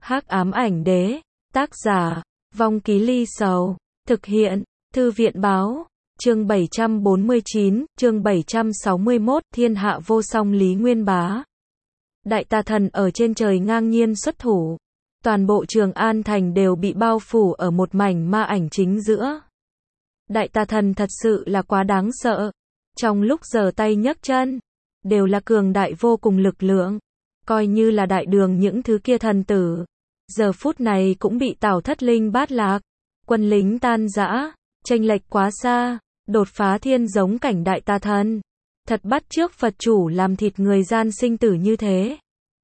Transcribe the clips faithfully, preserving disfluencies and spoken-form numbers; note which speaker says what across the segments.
Speaker 1: Hắc ám ảnh đế, tác giả, Vong Ký Ly Sầu, thực hiện, Thư viện báo, chương bảy trăm bốn mươi chín, chương bảy trăm sáu mươi mốt, thiên hạ vô song Lý Nguyên Bá. Đại tà thần ở trên trời ngang nhiên xuất thủ. Toàn bộ Trường An Thành đều bị bao phủ ở một mảnh ma ảnh chính giữa. Đại tà thần thật sự là quá đáng sợ. Trong lúc giở tay nhấc chân, đều là cường đại vô cùng lực lượng. Coi như là đại đường những thứ kia thần tử, giờ phút này cũng bị tảo thất linh bát lạc. Quân lính tan rã, chênh lệch quá xa, đột phá thiên giống cảnh đại tà thần. Thật bắt chước Phật chủ làm thịt người gian sinh tử như thế.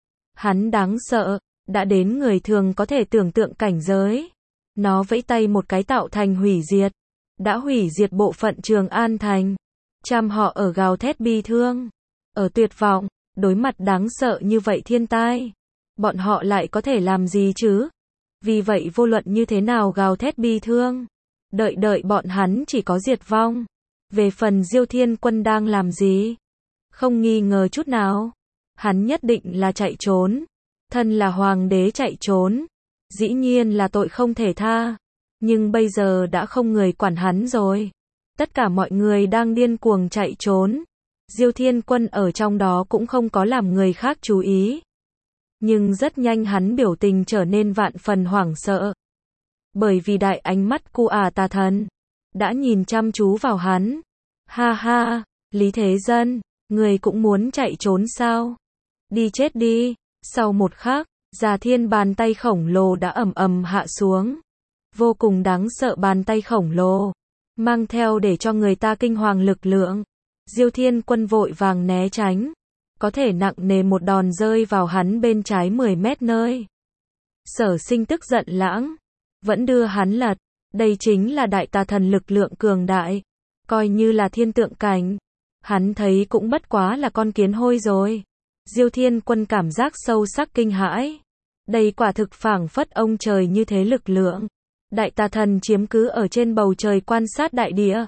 Speaker 1: Hắn đáng sợ, đã đến người thường có thể tưởng tượng cảnh giới. Nó vẫy tay một cái tạo thành hủy diệt, đã hủy diệt bộ phận Trường An Thành. Trăm họ ở gào thét bi thương, ở tuyệt vọng, đối mặt đáng sợ như vậy thiên tai. Bọn họ lại có thể làm gì chứ? Vì vậy vô luận như thế nào gào thét bi thương, đợi đợi bọn hắn chỉ có diệt vong. Về phần Diêu Thiên Quân đang làm gì? Không nghi ngờ chút nào. Hắn nhất định là chạy trốn. Thân là hoàng đế chạy trốn, dĩ nhiên là tội không thể tha. Nhưng bây giờ đã không người quản hắn rồi. Tất cả mọi người đang điên cuồng chạy trốn. Diêu Thiên Quân ở trong đó cũng không có làm người khác chú ý. Nhưng rất nhanh hắn biểu tình trở nên vạn phần hoảng sợ. Bởi vì đại ánh mắt cu à tà thần đã nhìn chăm chú vào hắn. Ha ha, Lý Thế Dân, người cũng muốn chạy trốn sao? Đi chết đi. Sau một khắc, Già Thiên bàn tay khổng lồ đã ầm ầm hạ xuống. Vô cùng đáng sợ bàn tay khổng lồ, mang theo để cho người ta kinh hoàng lực lượng. Diêu Thiên Quân vội vàng né tránh, có thể nặng nề một đòn rơi vào hắn bên trái mười mét nơi. Sở Sinh tức giận lãng, vẫn đưa hắn lật. Đây chính là đại tà thần lực lượng cường đại, coi như là thiên tượng cảnh, hắn thấy cũng bất quá là con kiến hôi rồi. Diêu Thiên Quân cảm giác sâu sắc kinh hãi. Đây quả thực phảng phất ông trời như thế lực lượng. Đại tà thần chiếm cứ ở trên bầu trời quan sát đại địa.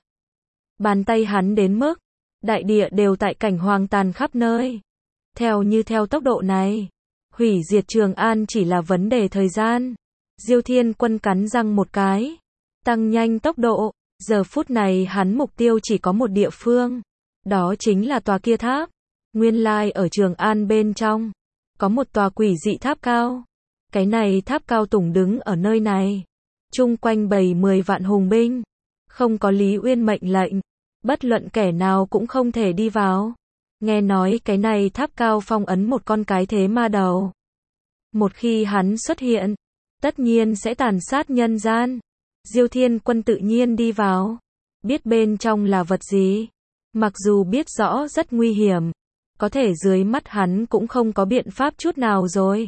Speaker 1: Bàn tay hắn đến mức, đại địa đều tại cảnh hoang tàn khắp nơi. Theo như theo tốc độ này, hủy diệt Trường An chỉ là vấn đề thời gian. Diêu Thiên Quân cắn răng một cái, tăng nhanh tốc độ. Giờ phút này hắn mục tiêu chỉ có một địa phương. Đó chính là tòa kia tháp. Nguyên lai ở Trường An bên trong, có một tòa quỷ dị tháp cao. Cái này tháp cao tủng đứng ở nơi này. Chung quanh bầy mười vạn hùng binh. Không có Lý Uyên mệnh lệnh, bất luận kẻ nào cũng không thể đi vào. Nghe nói cái này tháp cao phong ấn một con cái thế ma đầu. Một khi hắn xuất hiện, tất nhiên sẽ tàn sát nhân gian. Diêu Thiên Quân tự nhiên đi vào. Biết bên trong là vật gì. Mặc dù biết rõ rất nguy hiểm, có thể dưới mắt hắn cũng không có biện pháp chút nào rồi.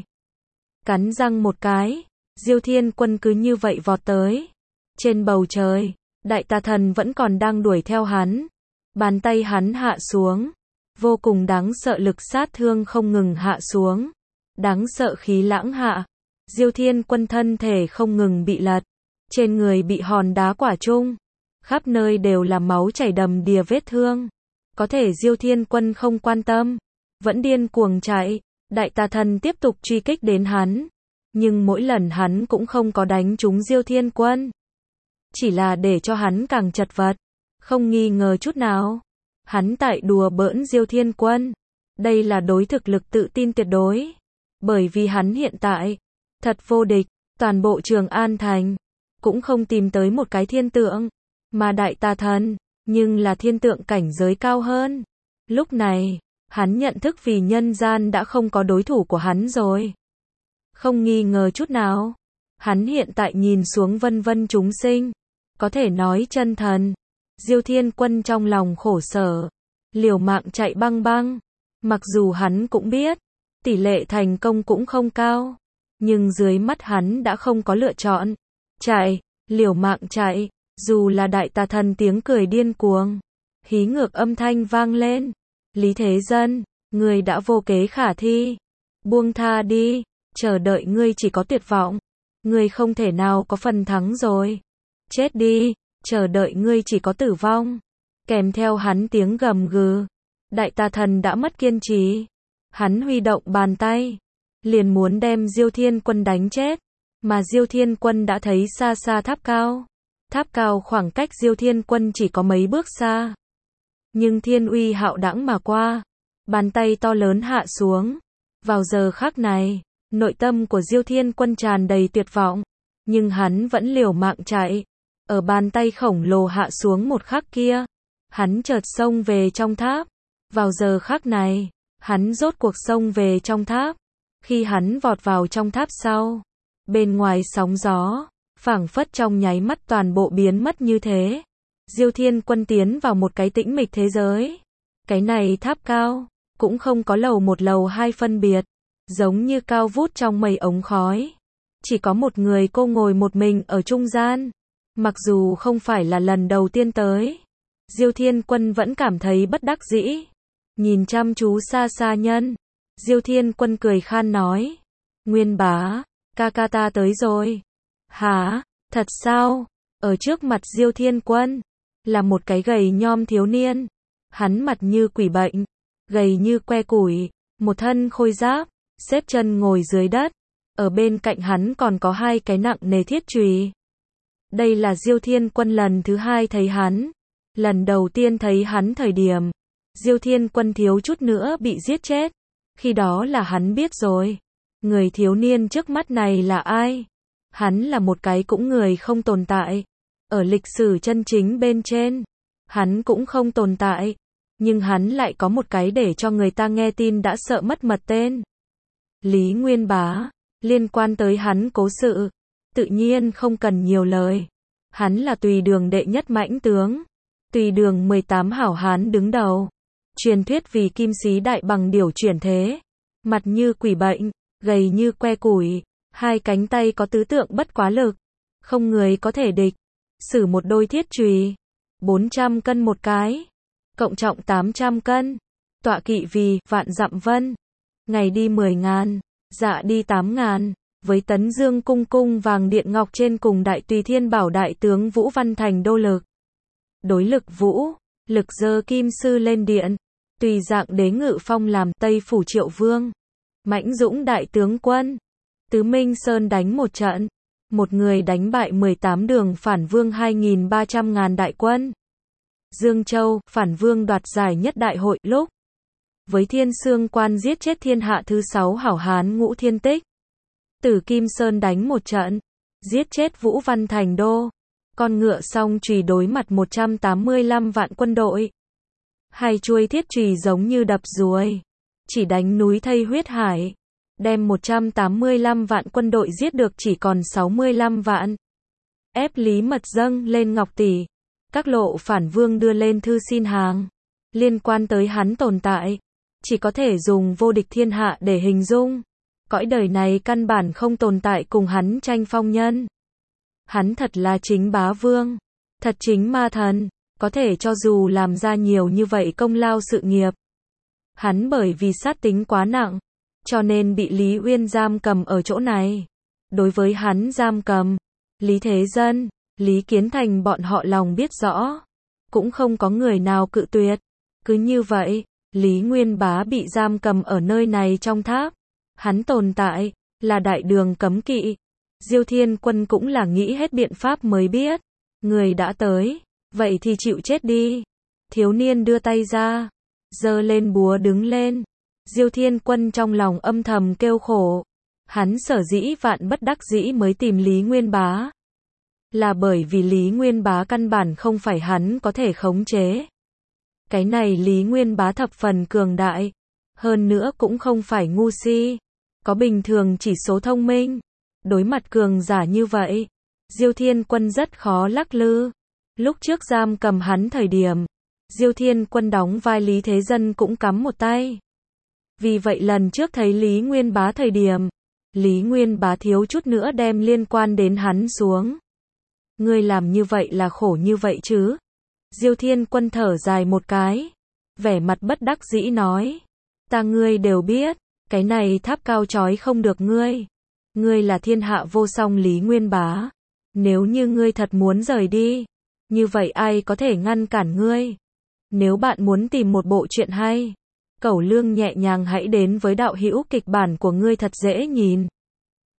Speaker 1: Cắn răng một cái, Diêu Thiên Quân cứ như vậy vọt tới. Trên bầu trời, đại tà thần vẫn còn đang đuổi theo hắn. Bàn tay hắn hạ xuống, vô cùng đáng sợ lực sát thương không ngừng hạ xuống. Đáng sợ khí lãng hạ, Diêu Thiên Quân thân thể không ngừng bị lật. Trên người bị hòn đá quả trung, khắp nơi đều là máu chảy đầm đìa vết thương. Có thể Diêu Thiên Quân không quan tâm, vẫn điên cuồng chạy. Đại tà thần tiếp tục truy kích đến hắn, nhưng mỗi lần hắn cũng không có đánh trúng Diêu Thiên Quân, chỉ là để cho hắn càng chật vật. Không nghi ngờ chút nào, hắn tại đùa bỡn Diêu Thiên Quân. Đây là đối thực lực tự tin tuyệt đối, bởi vì hắn hiện tại thật vô địch. Toàn bộ Trường An Thành cũng không tìm tới một cái thiên tượng, mà đại tà thần nhưng là thiên tượng cảnh giới cao hơn. Lúc này, hắn nhận thức vì nhân gian đã không có đối thủ của hắn rồi. Không nghi ngờ chút nào, hắn hiện tại nhìn xuống vân vân chúng sinh, có thể nói chân thần. Diêu Thiên Quân trong lòng khổ sở, liều mạng chạy băng băng. Mặc dù hắn cũng biết, tỷ lệ thành công cũng không cao, nhưng dưới mắt hắn đã không có lựa chọn. Chạy, liều mạng chạy. Dù là đại tà thần tiếng cười điên cuồng, hí ngược âm thanh vang lên. Lý Thế Dân, ngươi đã vô kế khả thi. Buông tha đi, chờ đợi ngươi chỉ có tuyệt vọng. Ngươi không thể nào có phần thắng rồi. Chết đi, chờ đợi ngươi chỉ có tử vong. Kèm theo hắn tiếng gầm gừ, đại tà thần đã mất kiên trì. Hắn huy động bàn tay, liền muốn đem Diêu Thiên Quân đánh chết, mà Diêu Thiên Quân đã thấy xa xa tháp cao. Tháp cao khoảng cách Diêu Thiên Quân chỉ có mấy bước xa. Nhưng thiên uy hạo đãng mà qua, bàn tay to lớn hạ xuống. Vào giờ khắc này, nội tâm của Diêu Thiên Quân tràn đầy tuyệt vọng, nhưng hắn vẫn liều mạng chạy. Ở bàn tay khổng lồ hạ xuống một khắc kia, hắn chợt xông về trong tháp. Vào giờ khắc này, hắn rốt cuộc xông về trong tháp. Khi hắn vọt vào trong tháp sau, bên ngoài sóng gió, phảng phất trong nháy mắt toàn bộ biến mất như thế. Diêu Thiên Quân tiến vào một cái tĩnh mịch thế giới. Cái này tháp cao, cũng không có lầu một lầu hai phân biệt, giống như cao vút trong mây ống khói. Chỉ có một người cô ngồi một mình ở trung gian. Mặc dù không phải là lần đầu tiên tới, Diêu Thiên Quân vẫn cảm thấy bất đắc dĩ. Nhìn chăm chú xa xa nhân, Diêu Thiên Quân cười khan nói: Nguyên bá, ca ca ta tới rồi. Hả, thật sao? Ở trước mặt Diêu Thiên Quân, là một cái gầy nhom thiếu niên. Hắn mặt như quỷ bệnh, gầy như que củi, một thân khôi giáp, xếp chân ngồi dưới đất. Ở bên cạnh hắn còn có hai cái nặng nề thiết chùy. Đây là Diêu Thiên Quân lần thứ hai thấy hắn. Lần đầu tiên thấy hắn thời điểm, Diêu Thiên Quân thiếu chút nữa bị giết chết. Khi đó là hắn biết rồi, người thiếu niên trước mắt này là ai. Hắn là một cái cũng người không tồn tại. Ở lịch sử chân chính bên trên, hắn cũng không tồn tại. Nhưng hắn lại có một cái để cho người ta nghe tin đã sợ mất mật tên. Lý Nguyên Bá. Liên quan tới hắn cố sự, tự nhiên không cần nhiều lời. Hắn là Tùy Đường đệ nhất mãnh tướng, Tùy Đường mười tám hảo hán đứng đầu. Truyền thuyết vì kim sĩ đại bằng điểu chuyển thế, mặt như quỷ bệnh, gầy như que củi, hai cánh tay có tứ tượng bất quá lực, không người có thể địch. Sử một đôi thiết chùy, bốn trăm cân một cái, cộng trọng tám trăm cân. Tọa kỵ vì Vạn Dặm Vân, ngày đi mười ngàn, dạ đi tám ngàn, với Tấn Dương cung cung vàng điện ngọc trên cùng Đại Tùy Thiên Bảo đại tướng Vũ Văn Thành đô lực. Đối lực Vũ, lực giơ kim sư lên điện, tùy dạng đế ngự phong làm Tây phủ Triệu Vương. Mãnh dũng đại tướng quân, Tứ Minh Sơn đánh một trận, một người đánh bại mười tám đường phản vương hai nghìn ba trăm ngàn đại quân. Dương Châu, phản vương đoạt giải nhất đại hội lúc, với Thiên Xương Quan giết chết thiên hạ thứ sáu hảo hán Ngũ Thiên Tích. Tử Kim Sơn đánh một trận, giết chết Vũ Văn Thành đô. Con ngựa song chùy đối mặt một trăm tám mươi lăm vạn quân đội. Hai chuôi thiết chùy giống như đập ruồi, chỉ đánh núi thây huyết hải, đem một trăm tám mươi lăm vạn quân đội giết được chỉ còn sáu mươi lăm vạn. Ép Lý Mật dâng lên ngọc tỷ, các lộ phản vương đưa lên thư xin hàng. Liên quan tới hắn tồn tại, chỉ có thể dùng vô địch thiên hạ để hình dung. Cõi đời này căn bản không tồn tại cùng hắn tranh phong nhân. Hắn thật là chính bá vương, thật chính ma thần, có thể cho dù làm ra nhiều như vậy công lao sự nghiệp. Hắn bởi vì sát tính quá nặng, cho nên bị Lý Uyên giam cầm ở chỗ này. Đối với hắn giam cầm, Lý Thế Dân, Lý Kiến Thành bọn họ lòng biết rõ, cũng không có người nào cự tuyệt. Cứ như vậy, Lý Nguyên Bá bị giam cầm ở nơi này trong tháp. Hắn tồn tại, là đại đường cấm kỵ. Diêu Thiên Quân cũng là nghĩ hết biện pháp mới biết. Người đã tới, vậy thì chịu chết đi. Thiếu niên đưa tay ra, giơ lên búa đứng lên. Diêu Thiên Quân trong lòng âm thầm kêu khổ. Hắn sở dĩ vạn bất đắc dĩ mới tìm Lý Nguyên Bá, là bởi vì Lý Nguyên Bá căn bản không phải hắn có thể khống chế. Cái này Lý Nguyên Bá thập phần cường đại, hơn nữa cũng không phải ngu si, có bình thường chỉ số thông minh. Đối mặt cường giả như vậy, Diêu Thiên Quân rất khó lắc lư. Lúc trước giam cầm hắn thời điểm, Diêu Thiên Quân đóng vai Lý Thế Dân cũng cắm một tay. Vì vậy lần trước thấy Lý Nguyên Bá thời điểm, Lý Nguyên Bá thiếu chút nữa đem liên quan đến hắn xuống. Ngươi làm như vậy là khổ như vậy chứ? Diêu Thiên Quân thở dài một cái, vẻ mặt bất đắc dĩ nói, ta ngươi đều biết, cái này tháp cao chói không được ngươi. Ngươi là thiên hạ vô song Lý Nguyên Bá. Nếu như ngươi thật muốn rời đi, như vậy ai có thể ngăn cản ngươi? Nếu bạn muốn tìm một bộ truyện hay, Cẩu Lương nhẹ nhàng hãy đến với đạo hữu kịch bản của ngươi thật dễ nhìn.